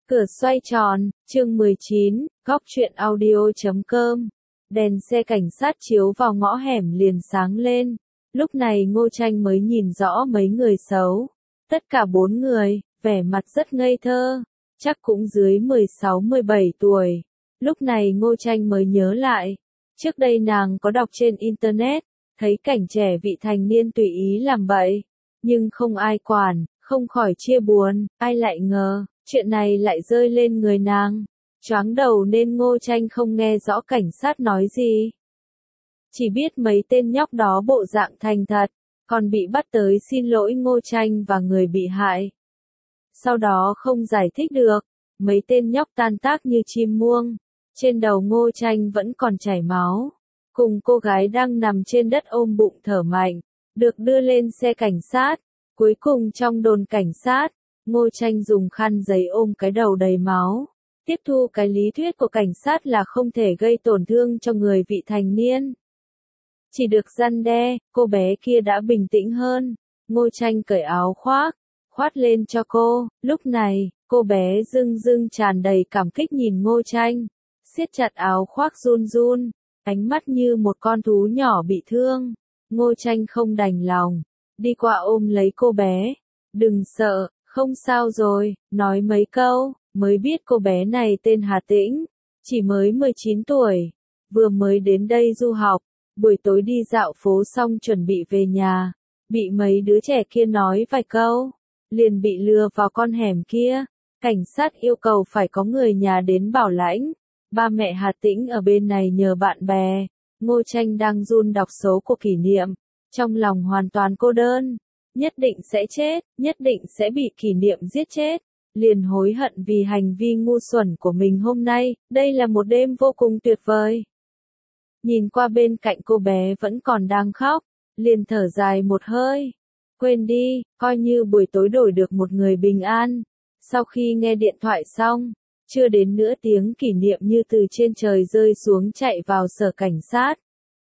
Cửa xoay tròn, chương 19, góc truyện audio.com. Đèn xe cảnh sát chiếu vào ngõ hẻm liền sáng lên. Lúc này Ngô Tranh mới nhìn rõ mấy người xấu. Tất cả 4 người, vẻ mặt rất ngây thơ, chắc cũng dưới 16-17 tuổi. Lúc này Ngô Tranh mới nhớ lại. Trước đây nàng có đọc trên internet, thấy cảnh trẻ vị thành niên tùy ý làm bậy. Nhưng không ai quản, không khỏi chia buồn, ai lại ngờ. Chuyện này lại rơi lên người nàng. Choáng đầu nên Ngô Tranh không nghe rõ cảnh sát nói gì. Chỉ biết mấy tên nhóc đó bộ dạng thành thật, còn bị bắt tới xin lỗi Ngô Tranh và người bị hại. Sau đó không giải thích được, mấy tên nhóc tan tác như chim muông. Trên đầu Ngô Tranh vẫn còn chảy máu. Cùng cô gái đang nằm trên đất ôm bụng thở mạnh, được đưa lên xe cảnh sát. Cuối cùng trong đồn cảnh sát, Ngô Tranh dùng khăn giấy ôm cái đầu đầy máu. Tiếp thu cái lý thuyết của cảnh sát là không thể gây tổn thương cho người vị thành niên. Chỉ được răn đe, cô bé kia đã bình tĩnh hơn. Ngô Tranh cởi áo khoác lên cho cô. Lúc này, cô bé dưng tràn đầy cảm kích nhìn Ngô Tranh. Siết chặt áo khoác run run, ánh mắt như một con thú nhỏ bị thương. Ngô Tranh không đành lòng, đi qua ôm lấy cô bé. Đừng sợ. Không sao rồi, nói mấy câu, mới biết cô bé này tên Hà Tĩnh, chỉ mới 19 tuổi, vừa mới đến đây du học, buổi tối đi dạo phố xong chuẩn bị về nhà, bị mấy đứa trẻ kia nói vài câu, liền bị lừa vào con hẻm kia, cảnh sát yêu cầu phải có người nhà đến bảo lãnh, ba mẹ Hà Tĩnh ở bên này nhờ bạn bè, Ngô Tranh đang run đọc số của kỷ niệm, trong lòng hoàn toàn cô đơn. Nhất định sẽ chết, nhất định sẽ bị kỷ niệm giết chết, liền hối hận vì hành vi ngu xuẩn của mình hôm nay, đây là một đêm vô cùng tuyệt vời. Nhìn qua bên cạnh cô bé vẫn còn đang khóc, liền thở dài một hơi, quên đi, coi như buổi tối đổi được một người bình an. Sau khi nghe điện thoại xong, chưa đến nửa tiếng kỷ niệm như từ trên trời rơi xuống chạy vào sở cảnh sát.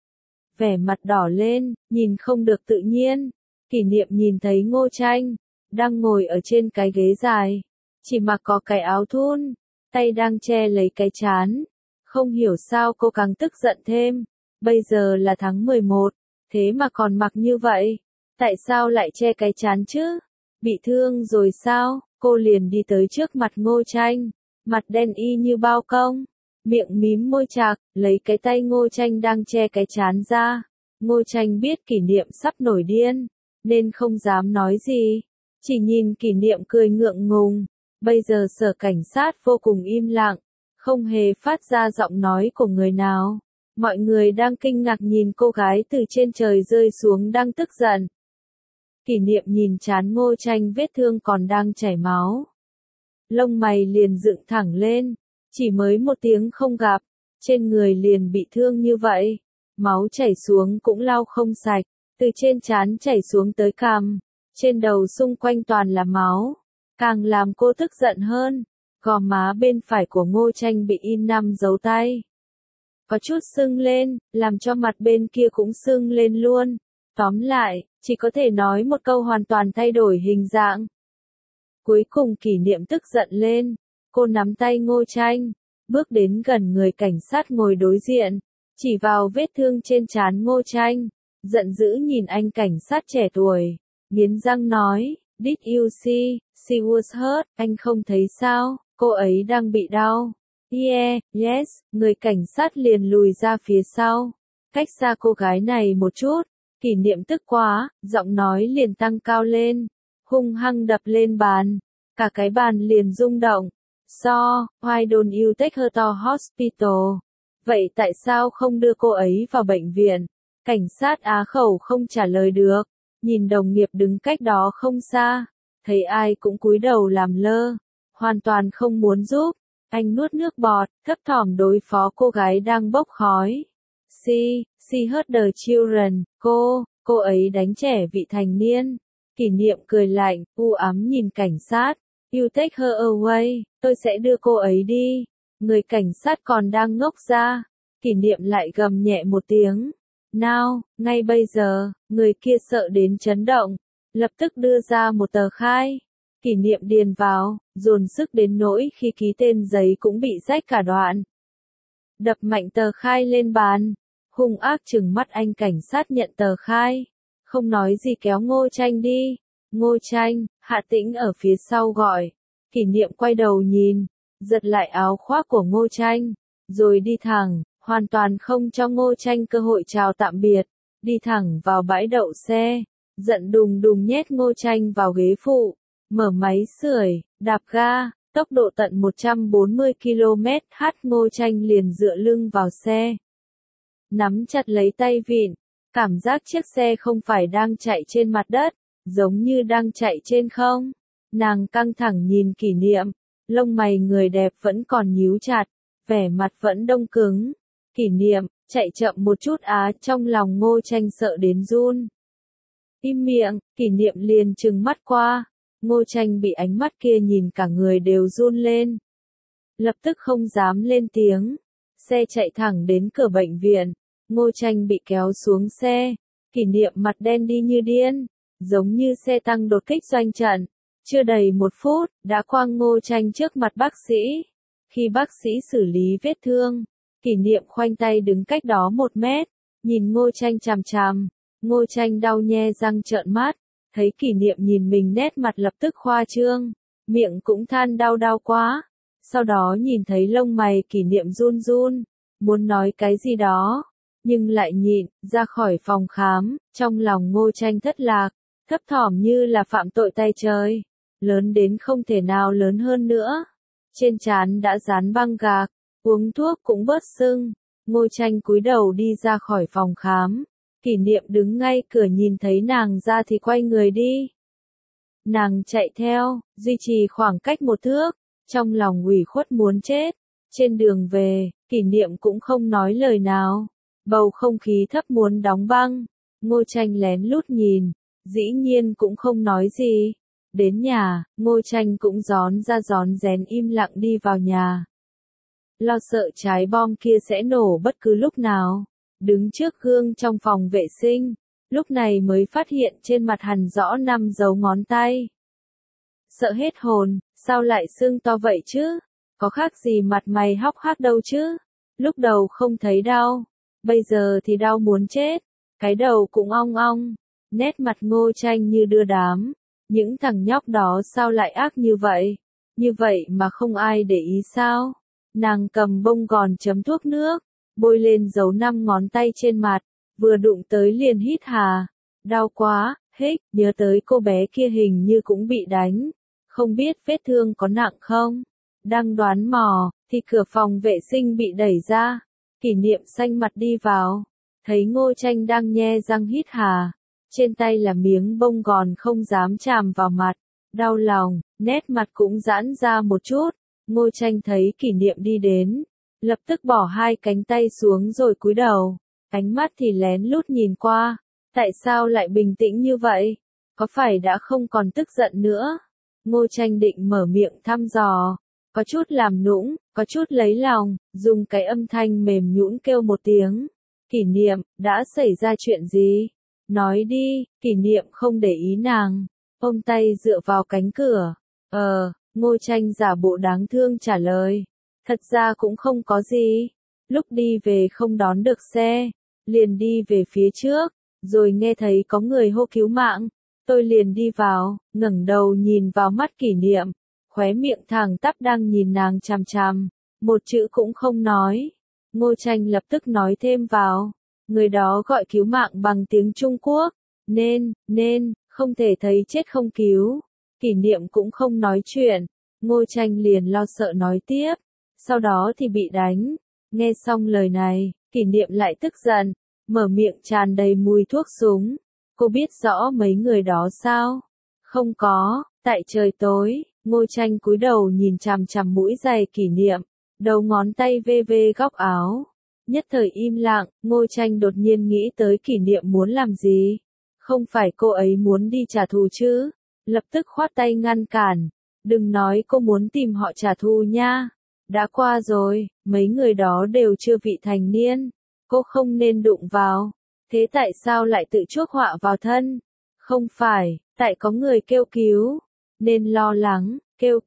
Vẻ mặt đỏ lên, nhìn không được tự nhiên. Kỷ niệm nhìn thấy Ngô Tranh, đang ngồi ở trên cái ghế dài, chỉ mặc có cái áo thun, tay đang che lấy cái trán. Không hiểu sao cô càng tức giận thêm, bây giờ là tháng 11, thế mà còn mặc như vậy, tại sao lại che cái trán chứ? Bị thương rồi sao? Cô liền đi tới trước mặt Ngô Tranh, mặt đen y như bao công, miệng mím môi chạc, lấy cái tay Ngô Tranh đang che cái trán ra. Ngô Tranh biết kỷ niệm sắp nổi điên, nên không dám nói gì, chỉ nhìn kỷ niệm cười ngượng ngùng. Bây giờ sở cảnh sát vô cùng im lặng, không hề phát ra giọng nói của người nào. Mọi người đang kinh ngạc nhìn cô gái từ trên trời rơi xuống đang tức giận. Kỷ niệm nhìn trán Ngô Tranh vết thương còn đang chảy máu. Lông mày liền dựng thẳng lên, chỉ mới một tiếng không gặp, trên người liền bị thương như vậy. Máu chảy xuống cũng lau không sạch. Từ trên trán chảy xuống tới cằm, trên đầu xung quanh toàn là máu, càng làm cô tức giận hơn. Gò má bên phải của Ngô Tranh bị in 5 dấu tay, có chút sưng lên, làm cho mặt bên kia cũng sưng lên luôn. Tóm lại, chỉ có thể nói một câu hoàn toàn thay đổi hình dạng. Cuối cùng kỷ niệm tức giận lên, cô nắm tay Ngô Tranh, bước đến gần người cảnh sát ngồi đối diện, chỉ vào vết thương trên trán Ngô Tranh. Giận dữ nhìn anh cảnh sát trẻ tuổi, nghiến răng nói, Did you see, she was hurt, anh không thấy sao, cô ấy đang bị đau. Yeah, yes, người cảnh sát liền lùi ra phía sau, cách xa cô gái này một chút. Kỷ niệm tức quá, giọng nói liền tăng cao lên, hung hăng đập lên bàn, cả cái bàn liền rung động. So, why don't you take her to hospital? Vậy tại sao không đưa cô ấy vào bệnh viện? Cảnh sát á khẩu không trả lời được, nhìn đồng nghiệp đứng cách đó không xa, thấy ai cũng cúi đầu làm lơ, hoàn toàn không muốn giúp. Anh nuốt nước bọt, thấp thỏm đối phó cô gái đang bốc khói. She hurt the children, cô ấy đánh trẻ vị thành niên. Kỷ niệm cười lạnh, u ám nhìn cảnh sát. You take her away, tôi sẽ đưa cô ấy đi. Người cảnh sát còn đang ngốc ra, kỷ niệm lại gầm nhẹ một tiếng. Nào, ngay bây giờ, người kia sợ đến chấn động, lập tức đưa ra một tờ khai. Kỷ niệm điền vào, dồn sức đến nỗi khi ký tên giấy cũng bị rách cả đoạn. Đập mạnh tờ khai lên bàn, hung ác trừng mắt anh cảnh sát nhận tờ khai. Không nói gì kéo Ngô Tranh đi. Ngô Tranh, Hạ Tĩnh ở phía sau gọi. Kỷ niệm quay đầu nhìn, giật lại áo khoác của Ngô Tranh, rồi đi thẳng, hoàn toàn không cho Ngô Tranh cơ hội chào tạm biệt, đi thẳng vào bãi đậu xe, giận đùng đùng nhét Ngô Tranh vào ghế phụ, mở máy sưởi, đạp ga, tốc độ tận 140 km/h. Ngô Tranh liền dựa lưng vào xe, nắm chặt lấy tay vịn, cảm giác chiếc xe không phải đang chạy trên mặt đất, giống như đang chạy trên không. Nàng căng thẳng nhìn Kỷ niệm, lông mày người đẹp vẫn còn nhíu chặt, vẻ mặt vẫn đông cứng. Kỷ niệm, chạy chậm một chút á, trong lòng Ngô Tranh sợ đến run. Im miệng, Kỷ niệm liền trừng mắt qua, Ngô Tranh bị ánh mắt kia nhìn cả người đều run lên. Lập tức không dám lên tiếng, xe chạy thẳng đến cửa bệnh viện, Ngô Tranh bị kéo xuống xe, Kỷ niệm mặt đen đi như điên, giống như xe tăng đột kích doanh trận. Chưa đầy 1 phút, đã quăng Ngô Tranh trước mặt bác sĩ. Khi bác sĩ xử lý vết thương, Kỷ niệm khoanh tay đứng cách đó 1 mét, nhìn Ngô Tranh chằm chằm. Ngô Tranh đau nhe răng trợn mắt, thấy Kỷ niệm nhìn mình nét mặt lập tức khoa trương, miệng cũng than đau quá. Sau đó nhìn thấy lông mày Kỷ niệm run run, muốn nói cái gì đó, nhưng lại nhịn, ra khỏi phòng khám, trong lòng Ngô Tranh thất lạc, thấp thỏm như là phạm tội tay trời, lớn đến không thể nào lớn hơn nữa. Trên trán đã dán băng gạc, uống thuốc cũng bớt sưng, Ngô Tranh cúi đầu đi ra khỏi phòng khám. Kỷ niệm đứng ngay cửa nhìn thấy nàng ra thì quay người đi. Nàng chạy theo, duy trì khoảng cách 1 thước, trong lòng ủy khuất muốn chết. Trên đường về, Kỷ niệm cũng không nói lời nào, bầu không khí thấp muốn đóng băng. Ngô Tranh lén lút nhìn, dĩ nhiên cũng không nói gì. Đến nhà, Ngô Tranh cũng rón ra rón rén im lặng đi vào nhà. Lo sợ trái bom kia sẽ nổ bất cứ lúc nào. Đứng trước gương trong phòng vệ sinh, lúc này mới phát hiện trên mặt hằn rõ 5 dấu ngón tay. Sợ hết hồn, sao lại sưng to vậy chứ? Có khác gì mặt mày hốc hác đâu chứ? Lúc đầu không thấy đau, bây giờ thì đau muốn chết, cái đầu cũng ong ong. Nét mặt Ngô Tranh như đưa đám, những thằng nhóc đó sao lại ác như vậy mà không ai để ý sao? Nàng cầm bông gòn chấm thuốc nước, bôi lên dấu 5 ngón tay trên mặt, vừa đụng tới liền hít hà. Đau quá, hích, nhớ tới cô bé kia hình như cũng bị đánh, không biết vết thương có nặng không? Đang đoán mò, thì cửa phòng vệ sinh bị đẩy ra, Kỷ niệm xanh mặt đi vào, thấy Ngô Tranh đang nhe răng hít hà, trên tay là miếng bông gòn không dám chạm vào mặt, đau lòng, nét mặt cũng giãn ra một chút. Ngô Tranh thấy Kỷ niệm đi đến, lập tức bỏ 2 cánh tay xuống rồi cúi đầu, ánh mắt thì lén lút nhìn qua, tại sao lại bình tĩnh như vậy? Có phải đã không còn tức giận nữa? Ngô Tranh định mở miệng thăm dò, có chút làm nũng, có chút lấy lòng, dùng cái âm thanh mềm nhũn kêu một tiếng. Kỷ niệm, đã xảy ra chuyện gì? Nói đi. Kỷ niệm không để ý nàng, ôm tay dựa vào cánh cửa. Ngô Tranh giả bộ đáng thương trả lời. Thật ra cũng không có gì. Lúc đi về không đón được xe, liền đi về phía trước, rồi nghe thấy có người hô cứu mạng. Tôi liền đi vào, ngẩng đầu nhìn vào mắt Kỷ niệm, khóe miệng thẳng tắp đang nhìn nàng chằm chằm, một chữ cũng không nói. Ngô Tranh lập tức nói thêm vào, người đó gọi cứu mạng bằng tiếng Trung Quốc, nên, không thể thấy chết không cứu. Kỷ niệm cũng không nói chuyện, Ngô Tranh liền lo sợ nói tiếp, sau đó thì bị đánh. Nghe xong lời này, Kỷ niệm lại tức giận, mở miệng tràn đầy mùi thuốc súng. Cô biết rõ mấy người đó sao? Không có, tại trời tối. Ngô Tranh cúi đầu nhìn chằm chằm mũi giày Kỷ niệm, đầu ngón tay vê vê góc áo. Nhất thời im lặng, Ngô Tranh đột nhiên nghĩ tới Kỷ niệm muốn làm gì. Không phải cô ấy muốn đi trả thù chứ? Lập tức khoát tay ngăn cản. Đừng nói cô muốn tìm họ trả thù nha. Đã qua rồi, mấy người đó đều chưa vị thành niên. Cô không nên đụng vào. Thế tại sao lại tự chuốc họa vào thân? Không phải, tại có người kêu cứu. nên lo lắng,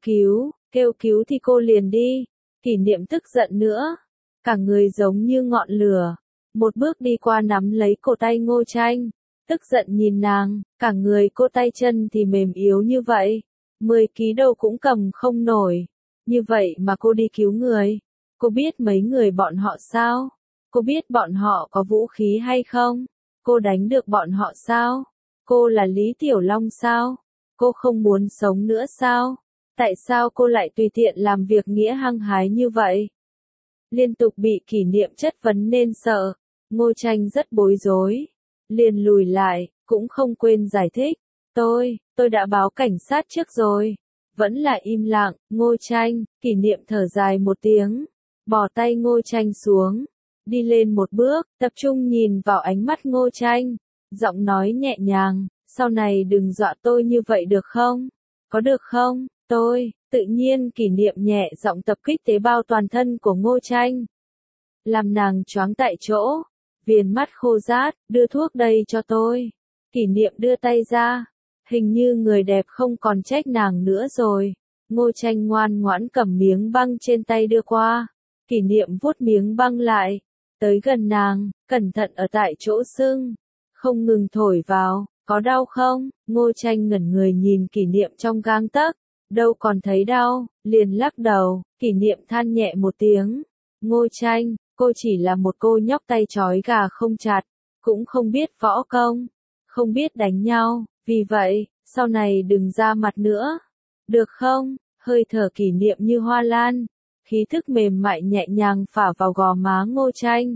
kêu cứu thì cô liền đi. Kỷ niệm tức giận nữa, cả người giống như ngọn lửa, một bước đi qua nắm lấy cổ tay Ngô Tranh, tức giận nhìn nàng, cả người cô tay chân thì mềm yếu như vậy, 10 ký đâu cũng cầm không nổi, như vậy mà cô đi cứu người, cô biết mấy người bọn họ sao? Cô biết bọn họ có vũ khí hay không? Cô đánh được bọn họ sao? Cô là Lý Tiểu Long sao? Cô không muốn sống nữa sao? Tại sao cô lại tùy tiện làm việc nghĩa hăng hái như vậy? Liên tục bị Kỷ Niệm chất vấn nên sợ, Ngô Tranh rất bối rối, liền lùi lại, cũng không quên giải thích, tôi đã báo cảnh sát trước rồi. Vẫn là im lặng, Ngô Tranh, Kỷ Niệm thở dài một tiếng, bỏ tay Ngô Tranh xuống, đi lên một bước, tập trung nhìn vào ánh mắt Ngô Tranh, giọng nói nhẹ nhàng, sau này đừng dọa tôi như vậy được không? Có được không? Tự nhiên Kỷ Niệm nhẹ giọng tập kích tế bào toàn thân của Ngô Tranh, làm nàng choáng tại chỗ, viền mắt khô rát, đưa thuốc đây cho tôi. Kỷ Niệm đưa tay ra, hình như người đẹp không còn trách nàng nữa rồi. Ngô Tranh ngoan ngoãn cầm miếng băng trên tay đưa qua, Kỷ Niệm vuốt miếng băng lại, tới gần nàng, cẩn thận ở tại chỗ sưng, không ngừng thổi vào, có đau không? Ngô Tranh ngẩn người nhìn Kỷ Niệm trong gang tấc, đâu còn thấy đau, liền lắc đầu. Kỷ Niệm than nhẹ một tiếng, Ngô Tranh, cô chỉ là một cô nhóc tay trói gà không chặt, cũng không biết võ công, không biết đánh nhau, vì vậy, sau này đừng ra mặt nữa, được không? Hơi thở Kỷ Niệm như hoa lan, khí thức mềm mại nhẹ nhàng phả vào gò má Ngô Tranh.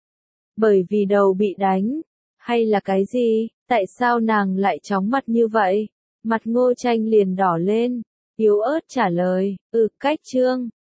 Bởi vì đầu bị đánh, hay là cái gì, tại sao nàng lại chóng mặt như vậy? Mặt Ngô Tranh liền đỏ lên, yếu ớt trả lời, cách trương.